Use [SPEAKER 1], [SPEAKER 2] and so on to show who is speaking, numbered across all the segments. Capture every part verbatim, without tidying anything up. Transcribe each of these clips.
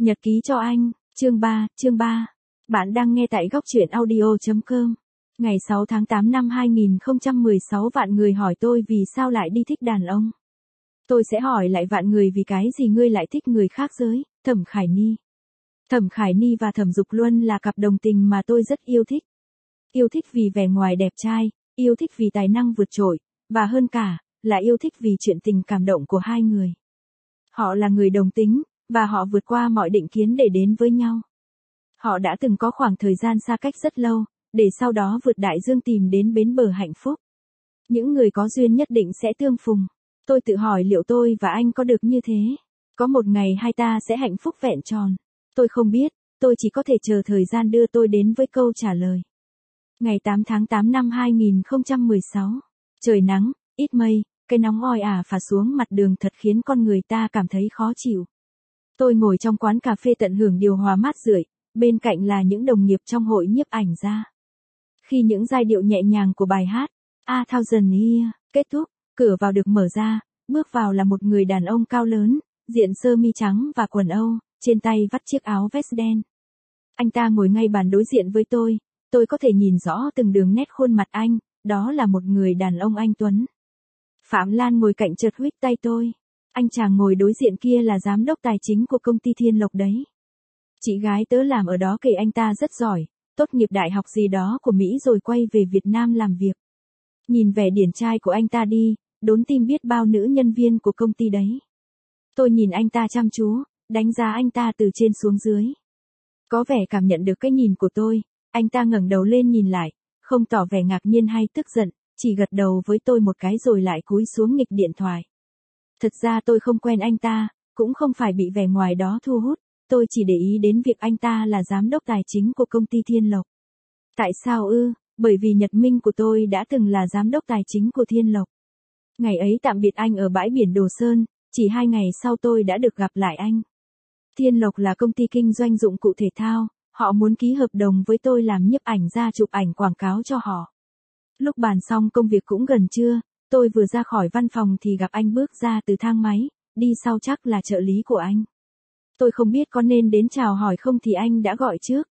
[SPEAKER 1] Nhật ký cho anh, chương ba, chương ba. Bạn đang nghe tại góc truyện audio chấm com. Ngày sáu tháng tám năm hai nghìn không trăm mười sáu, vạn người hỏi tôi vì sao lại đi thích đàn ông. Tôi sẽ hỏi lại vạn người vì cái gì ngươi lại thích người khác giới, Thẩm Khải Ni. Thẩm Khải Ni và Thẩm Dục Luân là cặp đồng tình mà tôi rất yêu thích. Yêu thích vì vẻ ngoài đẹp trai, yêu thích vì tài năng vượt trội, và hơn cả, là yêu thích vì chuyện tình cảm động của hai người. Họ là người đồng tính, và họ vượt qua mọi định kiến để đến với nhau. Họ đã từng có khoảng thời gian xa cách rất lâu, để sau đó vượt đại dương tìm đến bến bờ hạnh phúc. Những người có duyên nhất định sẽ tương phùng. Tôi tự hỏi liệu tôi và anh có được như thế? Có một ngày hai ta sẽ hạnh phúc vẹn tròn. Tôi không biết, tôi chỉ có thể chờ thời gian đưa tôi đến với câu trả lời. Ngày tám tháng tám năm hai nghìn không trăm mười sáu. Trời nắng, ít mây, cái nóng oi ả phả xuống mặt đường thật khiến con người ta cảm thấy khó chịu. Tôi ngồi trong quán cà phê tận hưởng điều hòa mát rượi, bên cạnh là những đồng nghiệp trong hội nhiếp ảnh gia. Khi những giai điệu nhẹ nhàng của bài hát A Thousand Years kết thúc, cửa vào được mở ra, bước vào là một người đàn ông cao lớn, diện sơ mi trắng và quần Âu, trên tay vắt chiếc áo vest đen. Anh ta ngồi ngay bàn đối diện với tôi, tôi có thể nhìn rõ từng đường nét khuôn mặt anh, đó là một người đàn ông anh tuấn. Phạm Lan ngồi cạnh chợt huých tay tôi. Anh chàng ngồi đối diện kia là giám đốc tài chính của công ty Thiên Lộc đấy. Chị gái tớ làm ở đó kể anh ta rất giỏi, tốt nghiệp đại học gì đó của Mỹ rồi quay về Việt Nam làm việc. Nhìn vẻ điển trai của anh ta đi, đốn tim biết bao nữ nhân viên của công ty đấy. Tôi nhìn anh ta chăm chú, đánh giá anh ta từ trên xuống dưới. Có vẻ cảm nhận được cái nhìn của tôi, anh ta ngẩng đầu lên nhìn lại, không tỏ vẻ ngạc nhiên hay tức giận, chỉ gật đầu với tôi một cái rồi lại cúi xuống nghịch điện thoại. Thật ra tôi không quen anh ta, cũng không phải bị vẻ ngoài đó thu hút, tôi chỉ để ý đến việc anh ta là giám đốc tài chính của công ty Thiên Lộc. Tại sao ư? Bởi vì Nhật Minh của tôi đã từng là giám đốc tài chính của Thiên Lộc. Ngày ấy tạm biệt anh ở bãi biển Đồ Sơn, chỉ hai ngày sau tôi đã được gặp lại anh. Thiên Lộc là công ty kinh doanh dụng cụ thể thao, họ muốn ký hợp đồng với tôi làm nhiếp ảnh gia chụp ảnh quảng cáo cho họ. Lúc bàn xong công việc cũng gần trưa, tôi vừa ra khỏi văn phòng thì gặp anh bước ra từ thang máy, đi sau chắc là trợ lý của anh. Tôi không biết có nên đến chào hỏi không thì anh đã gọi trước.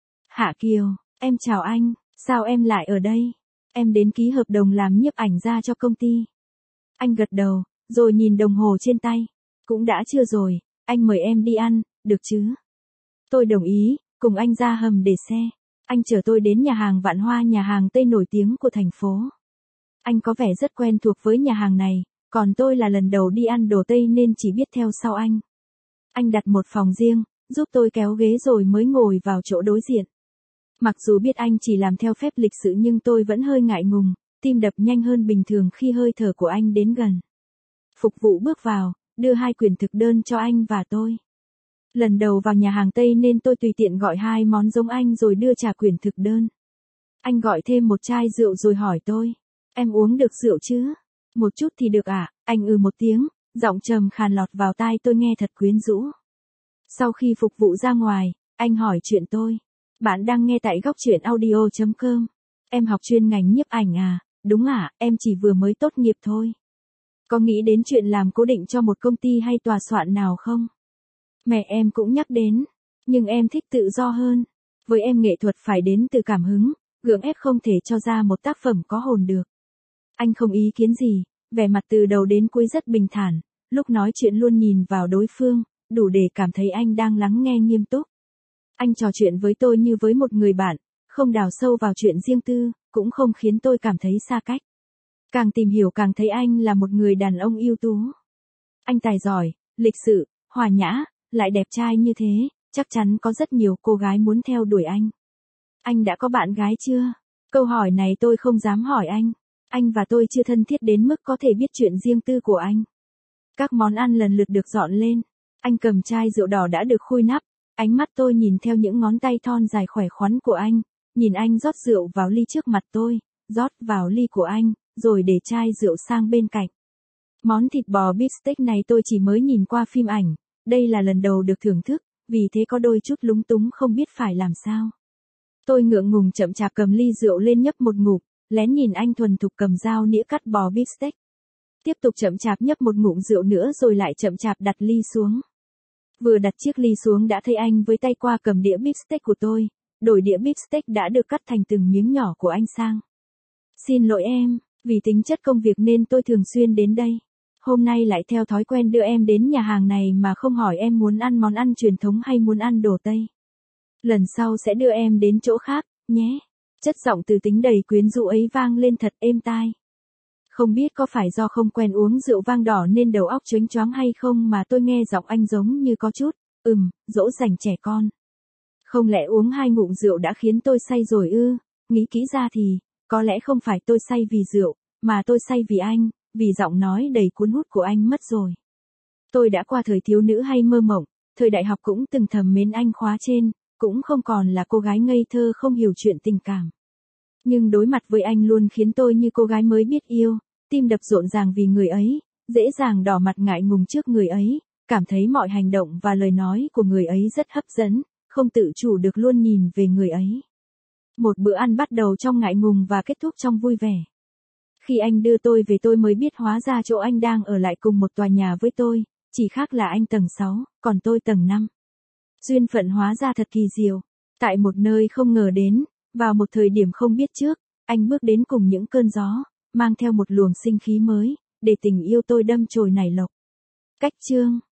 [SPEAKER 1] Hạ Kiều, em chào anh, sao em lại ở đây? Em đến ký hợp đồng làm nhiếp ảnh gia cho công ty. Anh gật đầu, rồi nhìn đồng hồ trên tay. Cũng đã trưa rồi, anh mời em đi ăn, được chứ? Tôi đồng ý, cùng anh ra hầm để xe. Anh chở tôi đến nhà hàng Vạn Hoa, nhà hàng Tây nổi tiếng của thành phố. Anh có vẻ rất quen thuộc với nhà hàng này, còn tôi là lần đầu đi ăn đồ Tây nên chỉ biết theo sau anh. Anh đặt một phòng riêng, giúp tôi kéo ghế rồi mới ngồi vào chỗ đối diện. Mặc dù biết anh chỉ làm theo phép lịch sự nhưng tôi vẫn hơi ngại ngùng, tim đập nhanh hơn bình thường khi hơi thở của anh đến gần. Phục vụ bước vào, đưa hai quyển thực đơn cho anh và tôi. Lần đầu vào nhà hàng Tây nên tôi tùy tiện gọi hai món giống anh rồi đưa trả quyển thực đơn. Anh gọi thêm một chai rượu rồi hỏi tôi, em uống được rượu chứ? Một chút thì được ạ, à? Anh ừ một tiếng, giọng trầm khàn lọt vào tai tôi nghe thật quyến rũ. Sau khi phục vụ ra ngoài, anh hỏi chuyện tôi. Bạn đang nghe tại góc truyện audio chấm com. Em học chuyên ngành nhiếp ảnh à? Đúng ạ, à, em chỉ vừa mới tốt nghiệp thôi. Có nghĩ đến chuyện làm cố định cho một công ty hay tòa soạn nào không? Mẹ em cũng nhắc đến, nhưng em thích tự do hơn. Với em nghệ thuật phải đến từ cảm hứng, gượng ép không thể cho ra một tác phẩm có hồn được. Anh không ý kiến gì, vẻ mặt từ đầu đến cuối rất bình thản, lúc nói chuyện luôn nhìn vào đối phương, đủ để cảm thấy anh đang lắng nghe nghiêm túc. Anh trò chuyện với tôi như với một người bạn, không đào sâu vào chuyện riêng tư, cũng không khiến tôi cảm thấy xa cách. Càng tìm hiểu càng thấy anh là một người đàn ông ưu tú. Anh tài giỏi, lịch sự, hòa nhã, lại đẹp trai như thế, chắc chắn có rất nhiều cô gái muốn theo đuổi anh. Anh đã có bạn gái chưa? Câu hỏi này tôi không dám hỏi anh. Anh và tôi chưa thân thiết đến mức có thể biết chuyện riêng tư của anh. Các món ăn lần lượt được dọn lên. Anh cầm chai rượu đỏ đã được khui nắp. Ánh mắt tôi nhìn theo những ngón tay thon dài khỏe khoắn của anh. Nhìn anh rót rượu vào ly trước mặt tôi, rót vào ly của anh, rồi để chai rượu sang bên cạnh. Món thịt bò beef steak này tôi chỉ mới nhìn qua phim ảnh. Đây là lần đầu được thưởng thức, vì thế có đôi chút lúng túng không biết phải làm sao. Tôi ngượng ngùng chậm chạp cầm ly rượu lên nhấp một ngụm, lén nhìn anh thuần thục cầm dao nĩa cắt bò beef steak. Tiếp tục chậm chạp nhấp một ngụm rượu nữa rồi lại chậm chạp đặt ly xuống. Vừa đặt chiếc ly xuống đã thấy anh với tay qua cầm đĩa beef steak của tôi, đổi đĩa beef steak đã được cắt thành từng miếng nhỏ của anh sang. Xin lỗi em, vì tính chất công việc nên tôi thường xuyên đến đây. Hôm nay lại theo thói quen đưa em đến nhà hàng này mà không hỏi em muốn ăn món ăn truyền thống hay muốn ăn đồ Tây. Lần sau sẽ đưa em đến chỗ khác, nhé. Chất giọng từ tính đầy quyến rũ ấy vang lên thật êm tai. Không biết có phải do không quen uống rượu vang đỏ nên đầu óc chớnh choáng hay không mà tôi nghe giọng anh giống như có chút, ừm, dỗ dành trẻ con. Không lẽ uống hai ngụm rượu đã khiến tôi say rồi ư? Nghĩ kỹ ra thì, có lẽ không phải tôi say vì rượu, mà tôi say vì anh, vì giọng nói đầy cuốn hút của anh mất rồi. Tôi đã qua thời thiếu nữ hay mơ mộng, thời đại học cũng từng thầm mến anh khóa trên, cũng không còn là cô gái ngây thơ không hiểu chuyện tình cảm. Nhưng đối mặt với anh luôn khiến tôi như cô gái mới biết yêu, tim đập rộn ràng vì người ấy, dễ dàng đỏ mặt ngại ngùng trước người ấy, cảm thấy mọi hành động và lời nói của người ấy rất hấp dẫn, không tự chủ được luôn nhìn về người ấy. Một bữa ăn bắt đầu trong ngại ngùng và kết thúc trong vui vẻ. Khi anh đưa tôi về tôi mới biết hóa ra chỗ anh đang ở lại cùng một tòa nhà với tôi, chỉ khác là anh tầng sáu, còn tôi tầng năm. Duyên phận hóa ra thật kỳ diệu. Tại một nơi không ngờ đến, vào một thời điểm không biết trước, anh bước đến cùng những cơn gió, mang theo một luồng sinh khí mới, để tình yêu tôi đâm chồi nảy lộc. Cách chương